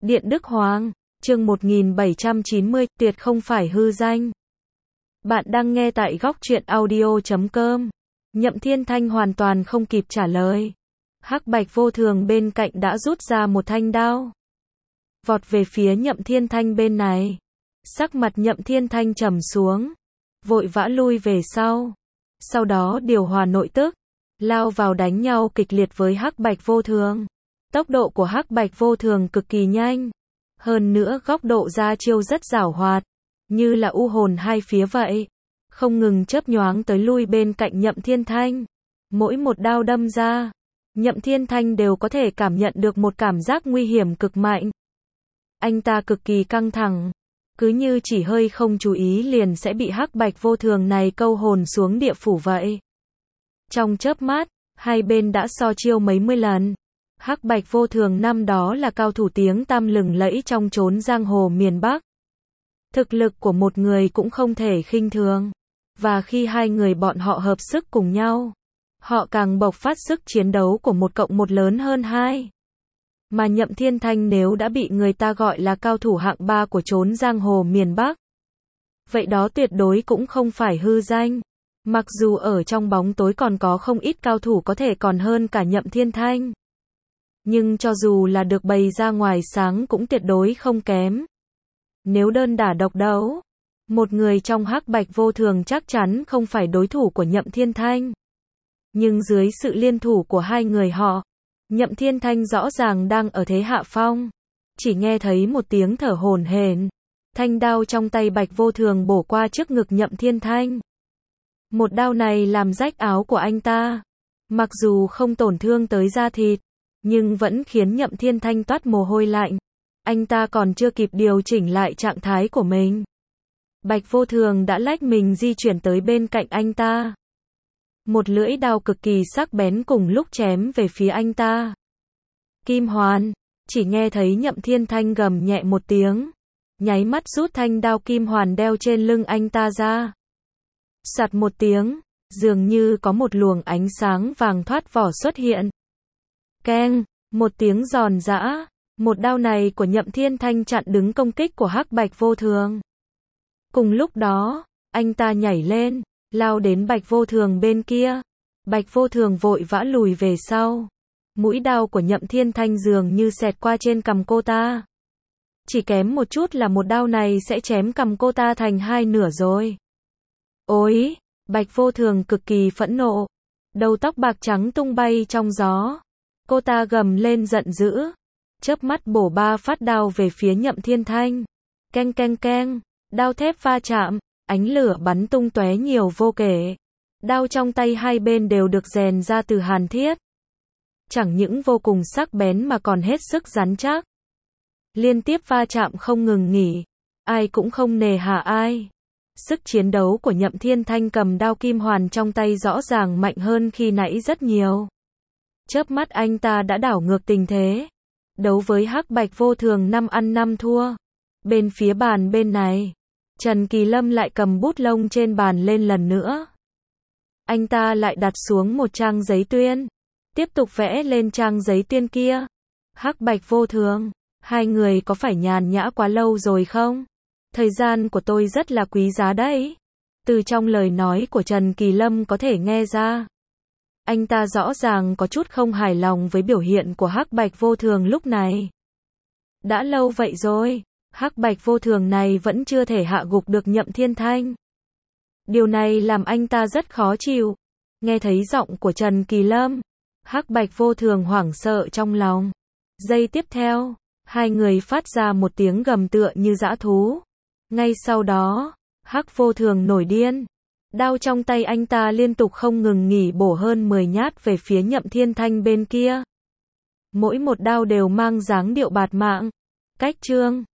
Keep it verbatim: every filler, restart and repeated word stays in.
Điện Đức Hoàng, chương một nghìn bảy trăm chín mươi, tuyệt không phải hư danh. Bạn đang nghe tại góc truyện audio chấm com. Nhậm Thiên Thanh hoàn toàn không kịp trả lời. Hắc Bạch Vô Thường bên cạnh đã rút ra một thanh đao, vọt về phía Nhậm Thiên Thanh bên này. Sắc mặt Nhậm Thiên Thanh trầm xuống, vội vã lui về sau. Sau đó điều hòa nội tức, lao vào đánh nhau kịch liệt với Hắc Bạch Vô Thường. Tốc độ của Hắc Bạch Vô Thường cực kỳ nhanh, hơn nữa góc độ ra chiêu rất giảo hoạt, như là u hồn hai phía vậy, không ngừng chớp nhoáng tới lui bên cạnh Nhậm Thiên Thanh. Mỗi một đao đâm ra, Nhậm Thiên Thanh đều có thể cảm nhận được một cảm giác nguy hiểm cực mạnh. Anh ta cực kỳ căng thẳng, cứ như chỉ hơi không chú ý liền sẽ bị Hắc Bạch Vô Thường này câu hồn xuống địa phủ vậy. Trong chớp mắt, hai bên đã so chiêu mấy mươi lần. Hắc Bạch Vô Thường năm đó là cao thủ tiếng tăm lừng lẫy trong chốn giang hồ miền Bắc. Thực lực của một người cũng không thể khinh thường. Và khi hai người bọn họ hợp sức cùng nhau, họ càng bộc phát sức chiến đấu của một cộng một lớn hơn hai. Mà Nhậm Thiên Thanh nếu đã bị người ta gọi là cao thủ hạng ba của chốn giang hồ miền Bắc, vậy đó tuyệt đối cũng không phải hư danh. Mặc dù ở trong bóng tối còn có không ít cao thủ có thể còn hơn cả Nhậm Thiên Thanh, nhưng cho dù là được bày ra ngoài sáng cũng tuyệt đối không kém. Nếu đơn đả độc đấu, một người trong Hắc Bạch Vô Thường chắc chắn không phải đối thủ của Nhậm Thiên Thanh. Nhưng dưới sự liên thủ của hai người họ, Nhậm Thiên Thanh rõ ràng đang ở thế hạ phong. Chỉ nghe thấy một tiếng thở hổn hển, thanh đao trong tay Bạch Vô Thường bổ qua trước ngực Nhậm Thiên Thanh. Một đao này làm rách áo của anh ta, mặc dù không tổn thương tới da thịt, nhưng vẫn khiến Nhậm Thiên Thanh toát mồ hôi lạnh. Anh ta còn chưa kịp điều chỉnh lại trạng thái của mình, Bạch Vô Thường đã lách mình di chuyển tới bên cạnh anh ta. Một lưỡi đao cực kỳ sắc bén cùng lúc chém về phía anh ta. Kim Hoàn, chỉ nghe thấy Nhậm Thiên Thanh gầm nhẹ một tiếng, nháy mắt rút thanh đao Kim Hoàn đeo trên lưng anh ta ra. Sạt một tiếng, dường như có một luồng ánh sáng vàng thoát vỏ xuất hiện. Keng, một tiếng giòn giã, một đao này của Nhậm Thiên Thanh chặn đứng công kích của Hắc Bạch Vô Thường. Cùng lúc đó, anh ta nhảy lên, lao đến Bạch Vô Thường bên kia. Bạch Vô Thường vội vã lùi về sau. Mũi đao của Nhậm Thiên Thanh dường như xẹt qua trên cằm cô ta. Chỉ kém một chút là một đao này sẽ chém cằm cô ta thành hai nửa rồi. Ôi, Bạch Vô Thường cực kỳ phẫn nộ, đầu tóc bạc trắng tung bay trong gió. Cô ta gầm lên giận dữ, chớp mắt bổ ba phát đao về phía Nhậm Thiên Thanh. Keng keng keng, đao thép va chạm, ánh lửa bắn tung tóe nhiều vô kể. Đao trong tay hai bên đều được rèn ra từ hàn thiết, chẳng những vô cùng sắc bén mà còn hết sức rắn chắc. Liên tiếp va chạm không ngừng nghỉ, ai cũng không nề hà ai. Sức chiến đấu của Nhậm Thiên Thanh cầm đao Kim Hoàn trong tay rõ ràng mạnh hơn khi nãy rất nhiều. Chớp mắt anh ta đã đảo ngược tình thế. Đấu với Hắc Bạch Vô Thường năm ăn năm thua. Bên phía bàn bên này, Trần Kỳ Lâm lại cầm bút lông trên bàn lên lần nữa. Anh ta lại đặt xuống một trang giấy tuyên, tiếp tục vẽ lên trang giấy tuyên kia. Hắc Bạch Vô Thường, hai người có phải nhàn nhã quá lâu rồi không? Thời gian của tôi rất là quý giá đấy. Từ trong lời nói của Trần Kỳ Lâm có thể nghe ra, anh ta rõ ràng có chút không hài lòng với biểu hiện của Hắc Bạch Vô Thường lúc này. Đã lâu vậy rồi, Hắc Bạch Vô Thường này vẫn chưa thể hạ gục được Nhậm Thiên Thanh. Điều này làm anh ta rất khó chịu. Nghe thấy giọng của Trần Kỳ Lâm, Hắc Bạch Vô Thường hoảng sợ trong lòng. Giây tiếp theo, hai người phát ra một tiếng gầm tựa như dã thú. Ngay sau đó, Hắc Vô Thường nổi điên. Đao trong tay anh ta liên tục không ngừng nghỉ bổ hơn mười nhát về phía Nhậm Thiên Thanh bên kia. Mỗi một đao đều mang dáng điệu bạt mạng. Cách chương